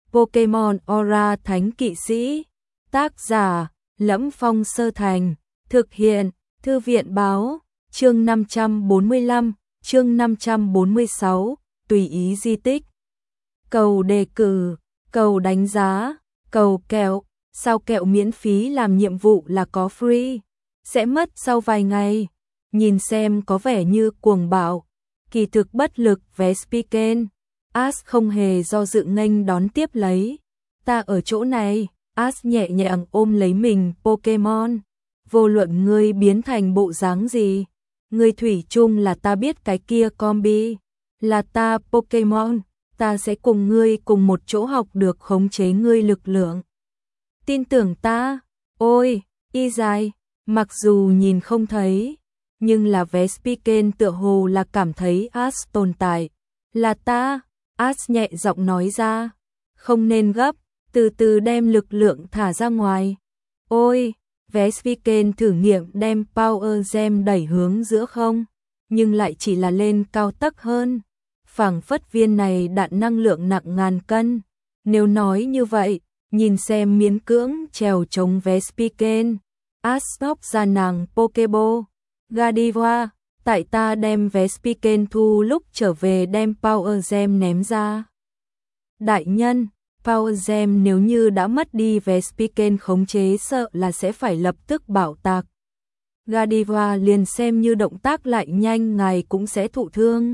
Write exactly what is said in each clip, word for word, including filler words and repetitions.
Pokemon Aura Thánh Kỵ Sĩ. Tác giả: Lẫm Phong Sơ Thành. Thực hiện: Thư viện báo. Chương năm trăm bốn mươi lăm, chương năm trăm bốn mươi sáu, tùy ý di tích. Cầu đề cử, cầu đánh giá, cầu kẹo, sao kẹo miễn phí làm nhiệm vụ là có free, sẽ mất sau vài ngày. Nhìn xem có vẻ như cuồng bạo, kỳ thực bất lực Vespiquen. Ash không hề do dự nghênh đón tiếp lấy. Ta ở chỗ này. Ash nhẹ nhàng ôm lấy mình Pokemon. Vô luận ngươi biến thành bộ dáng gì, ngươi thủy chung là ta biết cái kia combi. Là ta Pokemon, ta sẽ cùng ngươi cùng một chỗ học được khống chế ngươi lực lượng. Tin tưởng ta. Ôi, y dài, mặc dù nhìn không thấy, nhưng là Vespiquen tựa hồ là cảm thấy Ash tồn tại. Là ta. Ash nhẹ giọng nói ra. Không nên gấp, từ từ đem lực lượng thả ra ngoài. Ôi, Vespiquen thử nghiệm đem Power Gem đẩy hướng giữa không, nhưng lại chỉ là lên cao tấc hơn. Phảng phất viên này đạn năng lượng nặng ngàn cân. Nếu nói như vậy, nhìn xem miễn cưỡng trèo chống Vespiquen. Ash bóc ra nàng Pokeball. Godiva, tại ta đem Vespiquen thu lúc trở về đem Power Gem ném ra. Đại nhân, Power Gem nếu như đã mất đi Vespiquen khống chế sợ là sẽ phải lập tức bảo tạc. Godiva liền xem như động tác lại nhanh ngài cũng sẽ thụ thương.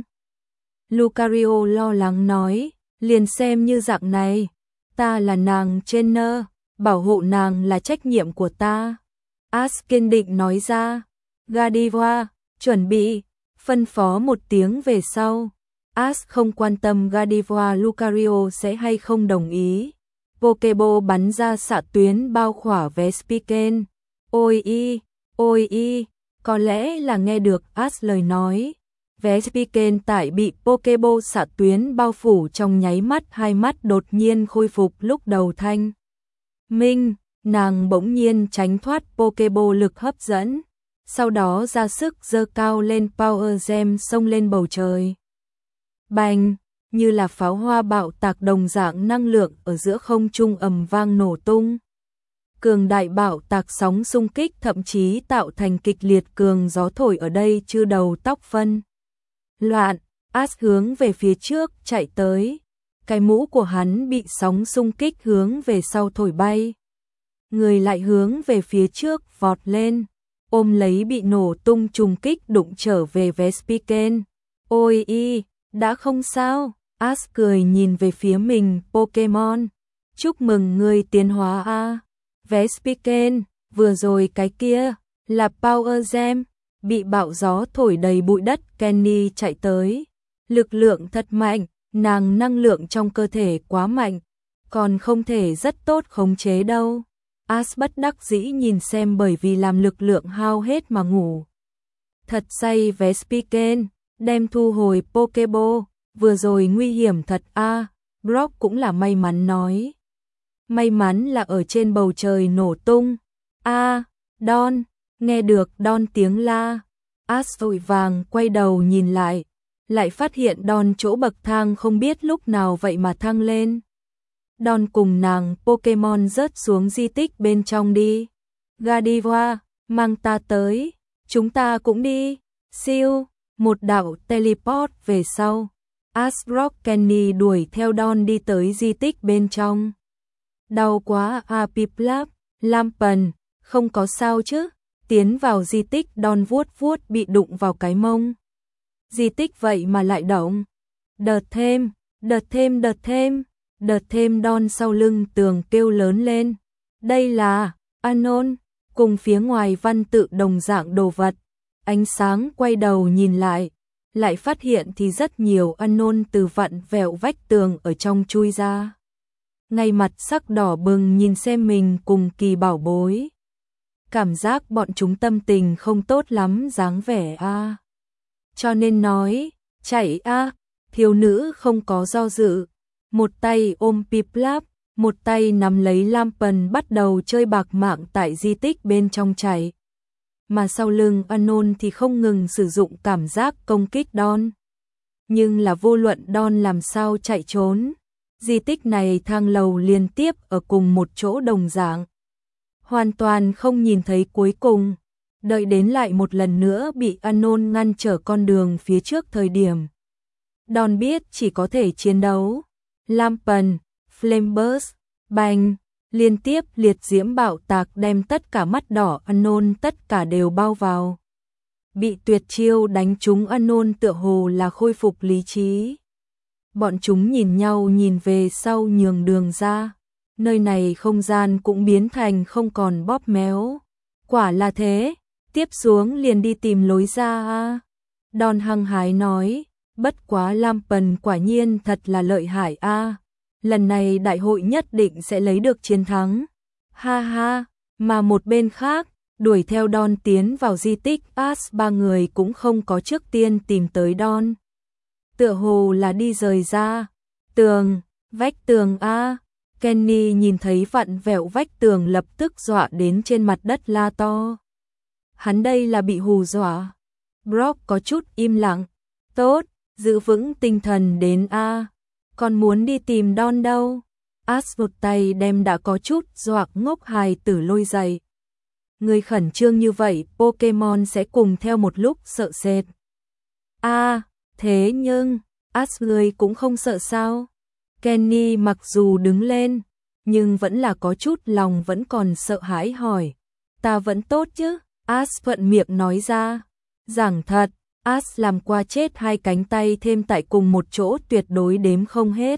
Lucario lo lắng nói, liền xem như dạng này, ta là nàng trainer, bảo hộ nàng là trách nhiệm của ta. Ash kiên định nói ra. Godiva, chuẩn bị, phân phó một tiếng về sau. Ash không quan tâm Godiva Lucario sẽ hay không đồng ý. Pokeball bắn ra xạ tuyến bao khỏa Vespiquen. Ôi y, ôi y, có lẽ là nghe được Ash lời nói. Vespiquen tại bị Pokeball xạ tuyến bao phủ trong nháy mắt, hai mắt đột nhiên khôi phục lúc đầu thanh minh, nàng bỗng nhiên tránh thoát Pokeball lực hấp dẫn, sau đó ra sức giơ cao lên Power Gem xông lên bầu trời. Bành, như là pháo hoa bạo tạc đồng dạng năng lượng ở giữa không trung ầm vang nổ tung. Cường đại bạo tạc sóng xung kích thậm chí tạo thành kịch liệt cường gió thổi ở đây chư đầu tóc phân loạn. Ash hướng về phía trước chạy tới, cái mũ của hắn bị sóng xung kích hướng về sau thổi bay. Người lại hướng về phía trước vọt lên, ôm lấy bị nổ tung trùng kích đụng trở về Vespiquen. Ôi y, đã không sao. Ash cười nhìn về phía mình Pokemon. Chúc mừng ngươi tiến hóa a. Vespiquen, vừa rồi cái kia là Power Gem. Bị bão gió thổi đầy bụi đất, Kenny chạy tới. Lực lượng thật mạnh, nàng năng lượng trong cơ thể quá mạnh, còn không thể rất tốt khống chế đâu. Ash bất đắc dĩ nhìn xem bởi vì làm lực lượng hao hết mà ngủ thật say Vespiquen, đem thu hồi Pokeball. Vừa rồi nguy hiểm thật a. À, Brock cũng là may mắn nói. May mắn là ở trên bầu trời nổ tung. A, à, Don, nghe được Don tiếng la. Ash vội vàng quay đầu nhìn lại, lại phát hiện Don chỗ bậc thang không biết lúc nào vậy mà thăng lên. Don cùng nàng Pokemon rớt xuống di tích bên trong đi. Godiva, mang ta tới, chúng ta cũng đi. Siêu, một đạo teleport về sau. Ash, Brock, Kenny đuổi theo Don đi tới di tích bên trong. Đau quá a Piplup, Lampần, không có sao chứ. Tiến vào di tích, Don vuốt vuốt bị đụng vào cái mông. Di tích vậy mà lại động. Đợt thêm, đợt thêm, đợt thêm, đợt thêm. Don sau lưng tường kêu lớn lên. Đây là Anon, cùng phía ngoài văn tự đồng dạng đồ vật. Ánh sáng quay đầu nhìn lại, lại phát hiện thì rất nhiều Anon từ vặn vẹo vách tường ở trong chui ra. Ngay mặt sắc đỏ bừng nhìn xem mình cùng kỳ bảo bối. Cảm giác bọn chúng tâm tình không tốt lắm dáng vẻ a. À. Cho nên nói, chạy a. À. Thiếu nữ không có do dự, một tay ôm Piplup, một tay nắm lấy Lampần bắt đầu chơi bạc mạng tại di tích bên trong chạy. Mà sau lưng Anon thì không ngừng sử dụng cảm giác công kích Don. Nhưng là vô luận Don làm sao chạy trốn, Di tích này thang lầu liên tiếp ở cùng một chỗ đồng dạng. Hoàn toàn không nhìn thấy cuối cùng. Đợi đến lại một lần nữa bị Anon ngăn trở con đường phía trước thời điểm. Đòn biết chỉ có thể chiến đấu. Lampen, Flameburst, bành, liên tiếp liệt diễm bạo tạc đem tất cả mắt đỏ Anon tất cả đều bao vào. Bị tuyệt chiêu đánh trúng Anon tựa hồ là khôi phục lý trí. Bọn chúng nhìn nhau nhìn về sau nhường đường ra. Nơi này không gian cũng biến thành không còn bóp méo. Quả là thế, tiếp xuống liền đi tìm lối ra a. Đòn hăng hái nói, bất quá Lampen quả nhiên thật là lợi hại a. Lần này đại hội nhất định sẽ lấy được chiến thắng. Ha ha, mà một bên khác, đuổi theo Đòn tiến vào di tích As ba người cũng không có trước tiên tìm tới Đòn. Tựa hồ là đi rời ra. Tường, vách tường a. Kenny nhìn thấy vặn vẹo vách tường lập tức dọa đến trên mặt đất la to. Hắn đây là bị hù dọa. Brock có chút im lặng. Tốt, giữ vững tinh thần đến a. Còn muốn đi tìm Đòn đâu? As một tay đem đã có chút dọa ngốc hài tử lôi dậy. Người khẩn trương như vậy, Pokemon sẽ cùng theo một lúc sợ sệt. A, thế nhưng, As người cũng không sợ sao? Kenny mặc dù đứng lên, nhưng vẫn là có chút lòng vẫn còn sợ hãi hỏi. Ta vẫn tốt chứ? As thuận miệng nói ra. Giảng thật, As làm qua chết hai cánh tay thêm tại cùng một chỗ tuyệt đối đếm không hết.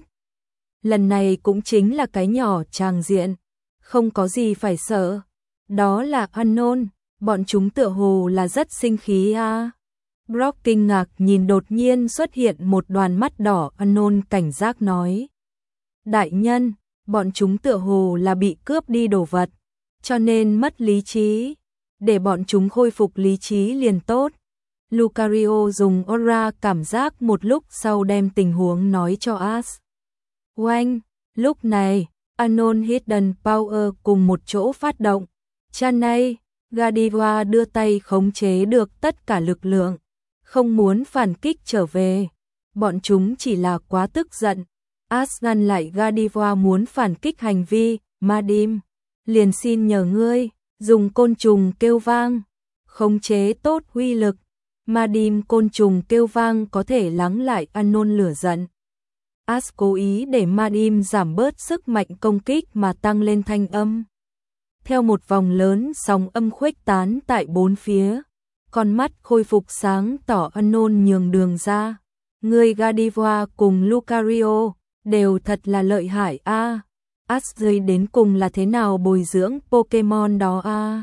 Lần này cũng chính là cái nhỏ tràng diện, không có gì phải sợ. Đó là Anon, bọn chúng tựa hồ là rất sinh khí a. À. Brock kinh ngạc nhìn đột nhiên xuất hiện một đoàn mắt đỏ. Anon cảnh giác nói. Đại nhân, bọn chúng tựa hồ là bị cướp đi đồ vật, cho nên mất lý trí. Để bọn chúng khôi phục lý trí liền tốt. Lucario dùng aura cảm giác một lúc sau đem tình huống nói cho As. Oanh, lúc này, Anon Hidden Power cùng một chỗ phát động. Chanay, Godiva đưa tay khống chế được tất cả lực lượng, không muốn phản kích trở về. Bọn chúng chỉ là quá tức giận. As ngăn lại Godiva muốn phản kích hành vi. Madim, liền xin nhờ ngươi, dùng côn trùng kêu vang, khống chế tốt huy lực. Madim côn trùng kêu vang có thể lắng lại Anon lửa giận. As cố ý để Madim giảm bớt sức mạnh công kích mà tăng lên thanh âm. Theo một vòng lớn sóng âm khuếch tán tại bốn phía, con mắt khôi phục sáng tỏ. Anon nhường đường ra. Người Godiva cùng Lucario đều thật là lợi hại a. À. As rơi đến cùng là thế nào bồi dưỡng Pokemon đó a? À.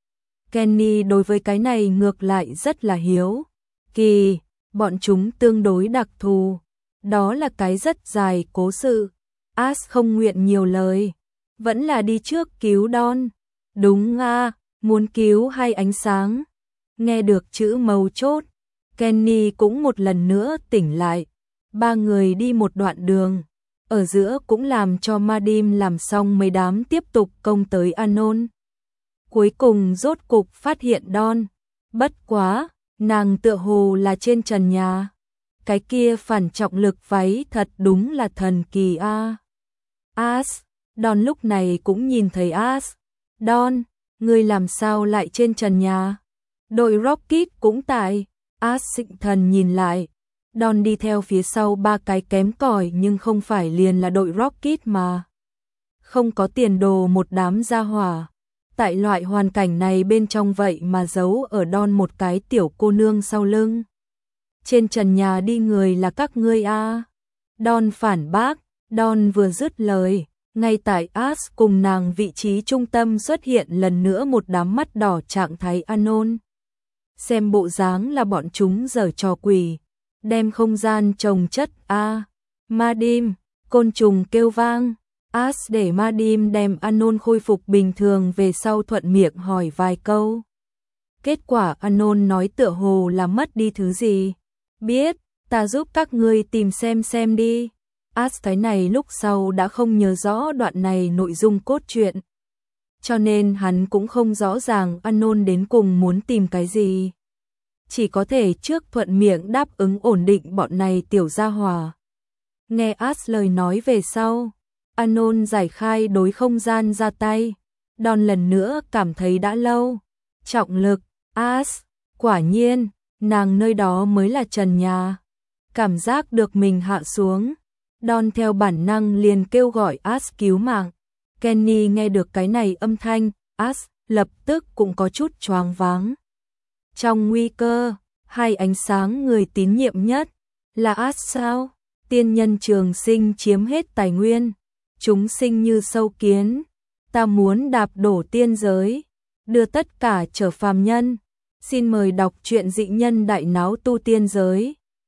Kenny đối với cái này ngược lại rất là hiếu kỳ, bọn chúng tương đối đặc thù, đó là cái rất dài cố sự. As không nguyện nhiều lời, vẫn là đi trước cứu Đòn. Đúng a, à, muốn cứu hay ánh sáng. Nghe được chữ mấu chốt, Kenny cũng một lần nữa tỉnh lại. Ba người đi một đoạn đường, ở giữa cũng làm cho Madim làm xong mấy đám tiếp tục công tới Anon. Cuối cùng rốt cục phát hiện Đòn. Bất quá, nàng tựa hồ là trên trần nhà. Cái kia phản trọng lực váy thật đúng là thần kỳ a. À. As, Đòn lúc này cũng nhìn thấy As. Đòn, ngươi làm sao lại trên trần nhà? Đội Rocket cũng tại. As xịn thần nhìn lại. Đòn đi theo phía sau ba cái kém cỏi nhưng không phải liền là đội Rocket mà. Không có tiền đồ một đám gia hỏa. Tại loại hoàn cảnh này bên trong vậy mà giấu ở Đòn một cái tiểu cô nương sau lưng. Trên trần nhà đi người là các ngươi a. À. Đòn phản bác. Đòn vừa dứt lời, ngay tại As cùng nàng vị trí trung tâm xuất hiện lần nữa một đám mắt đỏ trạng thái Anon. Xem bộ dáng là bọn chúng giở trò quỷ, đem không gian trồng chất a. À. Madim, côn trùng kêu vang. As để Madim đem Anon khôi phục bình thường về sau thuận miệng hỏi vài câu. Kết quả Anon nói tựa hồ là mất đi thứ gì. Biết, ta giúp các ngươi tìm xem xem đi. As cái này lúc sau đã không nhớ rõ đoạn này nội dung cốt truyện. Cho nên hắn cũng không rõ ràng Anon đến cùng muốn tìm cái gì. Chỉ có thể trước thuận miệng đáp ứng ổn định bọn này tiểu gia hỏa. Nghe As lời nói về sau, Anon giải khai đối không gian ra tay, đòn lần nữa cảm thấy đã lâu. Trọng lực, As, quả nhiên, nàng nơi đó mới là trần nhà. Cảm giác được mình hạ xuống, đòn theo bản năng liền kêu gọi As cứu mạng. Kenny nghe được cái này âm thanh, As lập tức cũng có chút choáng váng. Trong nguy cơ, hai ánh sáng người tín nhiệm nhất là As sao? Tiên nhân trường sinh chiếm hết tài nguyên, chúng sinh như sâu kiến, ta muốn đạp đổ tiên giới, đưa tất cả trở phàm nhân. Xin mời đọc truyện Dị Nhân Đại Náo Tu Tiên Giới.